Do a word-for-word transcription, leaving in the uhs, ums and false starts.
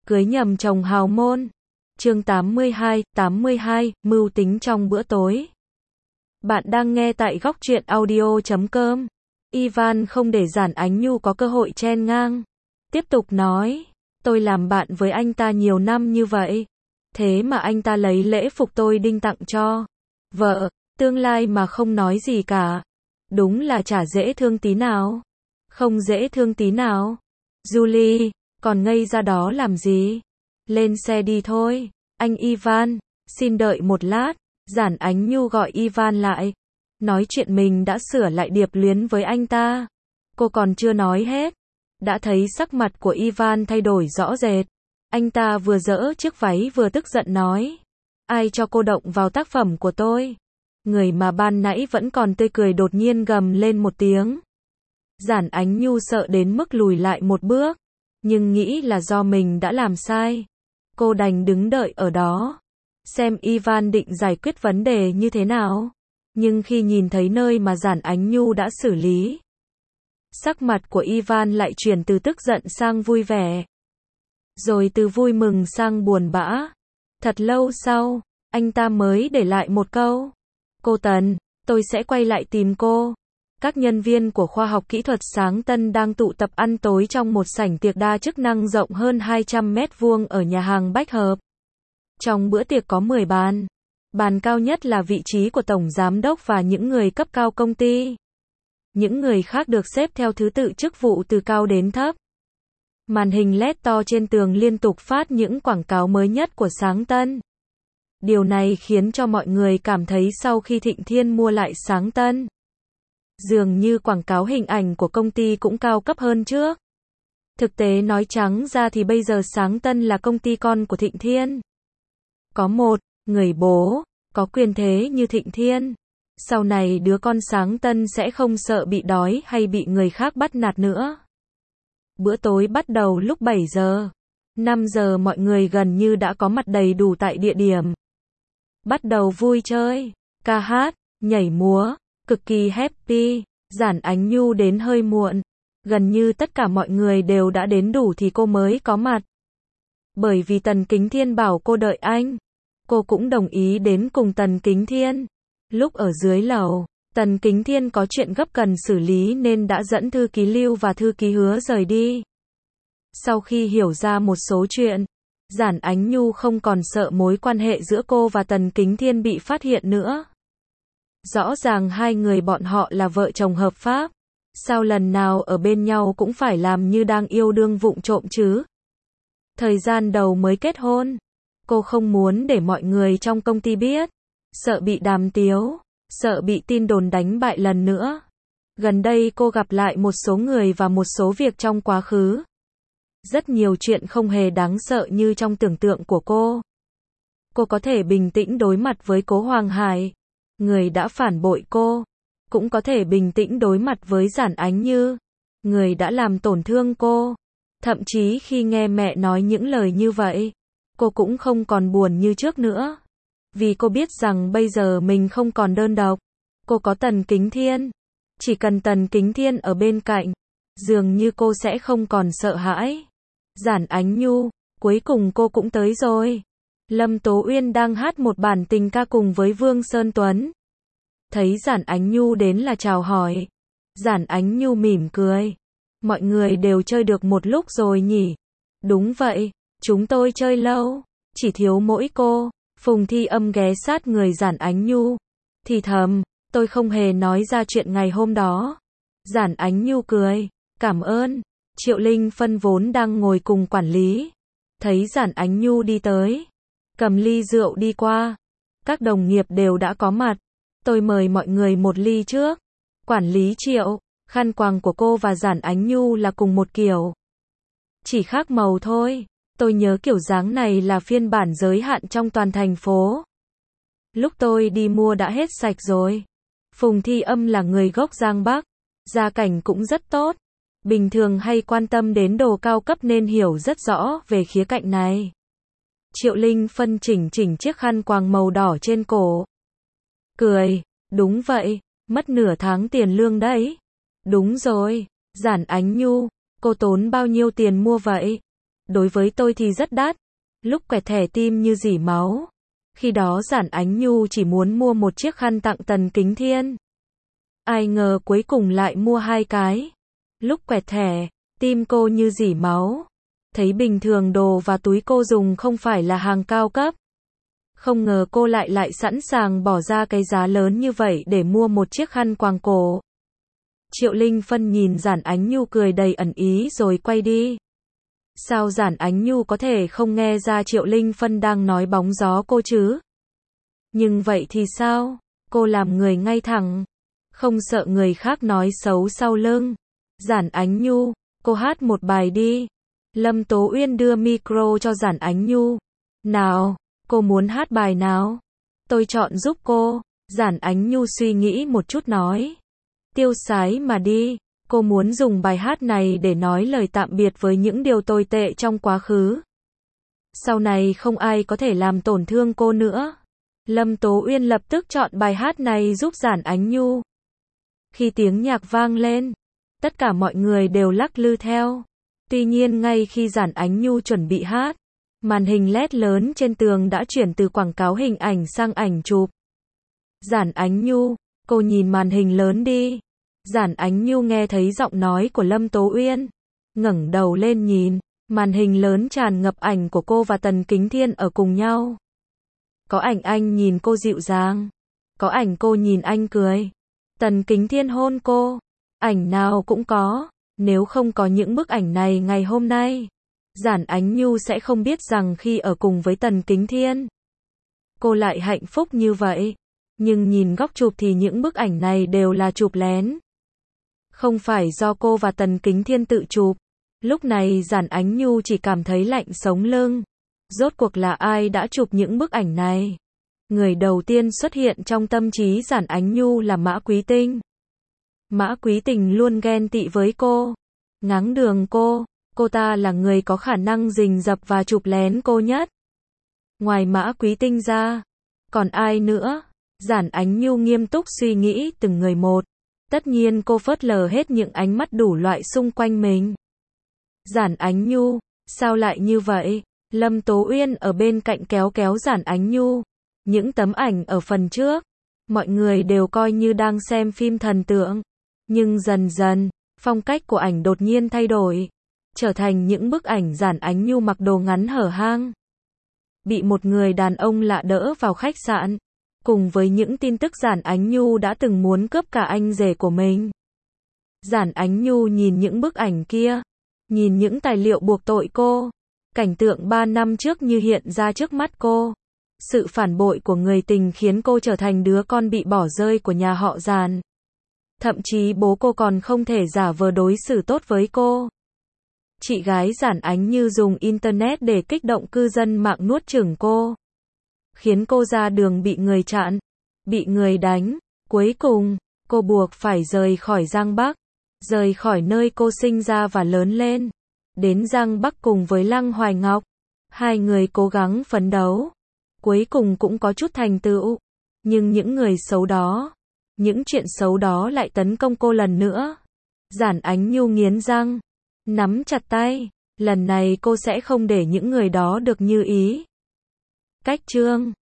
Cưới nhầm chồng hào môn. Chương tám mươi hai, tám mươi hai, mưu tính trong bữa tối. Bạn đang nghe tại góc truyện audio chấm com. Ivan không để Giản Ánh Nhu có cơ hội chen ngang. Tiếp tục nói, tôi làm bạn với anh ta nhiều năm như vậy. Thế mà anh ta lấy lễ phục tôi đinh tặng cho vợ, tương lai mà không nói gì cả. Đúng là chả dễ thương tí nào. Không dễ thương tí nào. Julie, còn ngây ra đó làm gì? Lên xe đi thôi. Anh Ivan, xin đợi một lát. Giản Ánh Nhu gọi Ivan lại. Nói chuyện mình đã sửa lại điệp luyến với anh ta. Cô còn chưa nói hết. Đã thấy sắc mặt của Ivan thay đổi rõ rệt. Anh ta vừa giở chiếc váy vừa tức giận nói. Ai cho cô động vào tác phẩm của tôi? Người mà ban nãy vẫn còn tươi cười đột nhiên gầm lên một tiếng. Giản Ánh Nhu sợ đến mức lùi lại một bước. Nhưng nghĩ là do mình đã làm sai. Cô đành đứng đợi ở đó. Xem Ivan định giải quyết vấn đề như thế nào. Nhưng khi nhìn thấy nơi mà Giản Ánh Nhu đã xử lý. Sắc mặt của Ivan lại chuyển từ tức giận sang vui vẻ. Rồi từ vui mừng sang buồn bã. Thật lâu sau, anh ta mới để lại một câu. Cô Tần, tôi sẽ quay lại tìm cô. Các nhân viên của khoa học kỹ thuật Sáng Tân đang tụ tập ăn tối trong một sảnh tiệc đa chức năng rộng hơn hai trăm mét vuông ở nhà hàng Bách Hợp. Trong bữa tiệc có mười bàn. Bàn cao nhất là vị trí của tổng giám đốc và những người cấp cao công ty. Những người khác được xếp theo thứ tự chức vụ từ cao đến thấp. Màn hình led to trên tường liên tục phát những quảng cáo mới nhất của Sáng Tân. Điều này khiến cho mọi người cảm thấy sau khi Thịnh Thiên mua lại Sáng Tân, dường như quảng cáo hình ảnh của công ty cũng cao cấp hơn trước. Thực tế nói trắng ra thì bây giờ Sáng Tân là công ty con của Thịnh Thiên. Có một người bố có quyền thế như Thịnh Thiên, sau này đứa con Sáng Tân sẽ không sợ bị đói hay bị người khác bắt nạt nữa. Bữa tối bắt đầu lúc bảy giờ. năm giờ mọi người gần như đã có mặt đầy đủ tại địa điểm. Bắt đầu vui chơi, ca hát, nhảy múa, cực kỳ happy. Giản Ánh Nhu đến hơi muộn. Gần như tất cả mọi người đều đã đến đủ thì cô mới có mặt. Bởi vì Tần Kính Thiên bảo cô đợi anh. Cô cũng đồng ý đến cùng Tần Kính Thiên. Lúc ở dưới lầu, Tần Kính Thiên có chuyện gấp cần xử lý nên đã dẫn thư ký Lưu và thư ký Hứa rời đi. Sau khi hiểu ra một số chuyện, Giản Ánh Nhu không còn sợ mối quan hệ giữa cô và Tần Kính Thiên bị phát hiện nữa. Rõ ràng hai người bọn họ là vợ chồng hợp pháp. Sao lần nào ở bên nhau cũng phải làm như đang yêu đương vụng trộm chứ? Thời gian đầu mới kết hôn, cô không muốn để mọi người trong công ty biết. Sợ bị đàm tiếu, sợ bị tin đồn đánh bại lần nữa. Gần đây cô gặp lại một số người và một số việc trong quá khứ. Rất nhiều chuyện không hề đáng sợ như trong tưởng tượng của cô. Cô có thể bình tĩnh đối mặt với Cố Hoàng Hải, người đã phản bội cô. Cũng có thể bình tĩnh đối mặt với Giản Ánh Như, người đã làm tổn thương cô. Thậm chí khi nghe mẹ nói những lời như vậy, cô cũng không còn buồn như trước nữa. Vì cô biết rằng bây giờ mình không còn đơn độc. Cô có Tần Kính Thiên. Chỉ cần Tần Kính Thiên ở bên cạnh, dường như cô sẽ không còn sợ hãi. Giản Ánh Nhu, cuối cùng cô cũng tới rồi. Lâm Tố Uyên đang hát một bản tình ca cùng với Vương Sơn Tuấn. Thấy Giản Ánh Nhu đến là chào hỏi. Giản Ánh Nhu mỉm cười. Mọi người đều chơi được một lúc rồi nhỉ? Đúng vậy, chúng tôi chơi lâu. Chỉ thiếu mỗi cô. Phùng Thi Âm ghé sát người Giản Ánh Nhu. Thì thầm, tôi không hề nói ra chuyện ngày hôm đó. Giản Ánh Nhu cười. Cảm ơn. Triệu Linh Phân vốn đang ngồi cùng quản lý. Thấy Giản Ánh Nhu đi tới. Cầm ly rượu đi qua. Các đồng nghiệp đều đã có mặt. Tôi mời mọi người một ly trước. Quản lý Triệu, khăn quàng của cô và Giản Ánh Nhu là cùng một kiểu. Chỉ khác màu thôi. Tôi nhớ kiểu dáng này là phiên bản giới hạn trong toàn thành phố. Lúc tôi đi mua đã hết sạch rồi. Phùng Thi Âm là người gốc Giang Bắc. Gia cảnh cũng rất tốt. Bình thường hay quan tâm đến đồ cao cấp nên hiểu rất rõ về khía cạnh này. Triệu Linh Phân chỉnh chỉnh chiếc khăn quàng màu đỏ trên cổ. Cười, đúng vậy, mất nửa tháng tiền lương đấy. Đúng rồi, Giản Ánh Nhu, cô tốn bao nhiêu tiền mua vậy? đối với tôi thì rất đắt. Lúc quẹt thẻ tim như rỉ máu. Khi đó Giản Ánh Nhu chỉ muốn mua một chiếc khăn tặng Tần Kính Thiên. Ai ngờ cuối cùng lại mua hai cái. Lúc quẹt thẻ, tim cô như rỉ máu. Thấy bình thường đồ và túi cô dùng không phải là hàng cao cấp. Không ngờ cô lại lại sẵn sàng bỏ ra cái giá lớn như vậy để mua một chiếc khăn quàng cổ. Triệu Linh Phân nhìn Giản Ánh Nhu cười đầy ẩn ý rồi quay đi. Sao Giản Ánh Nhu có thể không nghe ra Triệu Linh Phân đang nói bóng gió cô chứ? Nhưng vậy thì sao? Cô làm người ngay thẳng. Không sợ người khác nói xấu sau lưng. Giản Ánh Nhu, cô hát một bài đi. Lâm Tố Uyên đưa micro cho Giản Ánh Nhu. Nào, cô muốn hát bài nào? Tôi chọn giúp cô. Giản Ánh Nhu suy nghĩ một chút nói. Tiêu sái mà đi. Cô muốn dùng bài hát này để nói lời tạm biệt với những điều tồi tệ trong quá khứ. Sau này không ai có thể làm tổn thương cô nữa. Lâm Tố Uyên lập tức chọn bài hát này giúp Giản Ánh Nhu. Khi tiếng nhạc vang lên, tất cả mọi người đều lắc lư theo. Tuy nhiên ngay khi Giản Ánh Nhu chuẩn bị hát, màn hình led lớn trên tường đã chuyển từ quảng cáo hình ảnh sang ảnh chụp. Giản Ánh Nhu, cô nhìn màn hình lớn đi. Giản Ánh Nhu nghe thấy giọng nói của Lâm Tố Uyên, ngẩng đầu lên nhìn, màn hình lớn tràn ngập ảnh của cô và Tần Kính Thiên ở cùng nhau. Có ảnh anh nhìn cô dịu dàng, có ảnh cô nhìn anh cười, Tần Kính Thiên hôn cô, ảnh nào cũng có. Nếu không có những bức ảnh này ngày hôm nay, Giản Ánh Nhu sẽ không biết rằng khi ở cùng với Tần Kính Thiên, cô lại hạnh phúc như vậy. Nhưng nhìn góc chụp thì những bức ảnh này đều là chụp lén. Không phải do cô và Tần Kính Thiên tự chụp. Lúc này Giản Ánh Nhu chỉ cảm thấy lạnh sống lưng. Rốt cuộc là ai đã chụp những bức ảnh này? Người đầu tiên xuất hiện trong tâm trí Giản Ánh Nhu là Mã Quý Tinh. Mã Quý Tình luôn ghen tị với cô, ngáng đường cô, cô ta là người có khả năng rình rập và chụp lén cô nhất. Ngoài Mã Quý Tinh ra, còn ai nữa? Giản Ánh Nhu nghiêm túc suy nghĩ từng người một. Tất nhiên cô phớt lờ hết những ánh mắt đủ loại xung quanh mình. Giản Ánh Nhu, sao lại như vậy? Lâm Tố Uyên ở bên cạnh kéo kéo Giản Ánh Nhu. Những tấm ảnh ở phần trước, mọi người đều coi như đang xem phim thần tượng. Nhưng dần dần, phong cách của ảnh đột nhiên thay đổi, trở thành những bức ảnh Giản Ánh Nhu mặc đồ ngắn hở hang, bị một người đàn ông lạ đỡ vào khách sạn, cùng với những tin tức Giản Ánh Nhu đã từng muốn cướp cả anh rể của mình. Giản Ánh Nhu nhìn những bức ảnh kia, nhìn những tài liệu buộc tội cô, cảnh tượng ba năm trước như hiện ra trước mắt cô. Sự phản bội của người tình khiến cô trở thành đứa con bị bỏ rơi của nhà họ Giản. Thậm chí bố cô còn không thể giả vờ đối xử tốt với cô. Chị gái Giản Ánh Như dùng internet để kích động cư dân mạng nuốt chửng cô, khiến cô ra đường bị người chặn, bị người đánh. Cuối cùng, cô buộc phải rời khỏi Giang Bắc, rời khỏi nơi cô sinh ra và lớn lên, đến Giang Bắc cùng với Lăng Hoài Ngọc. Hai người cố gắng phấn đấu, cuối cùng cũng có chút thành tựu. Nhưng những người xấu đó, những chuyện xấu đó lại tấn công cô lần nữa. Giản Ánh Nhu nghiến răng, nắm chặt tay, lần này cô sẽ không để những người đó được như ý. Cách chương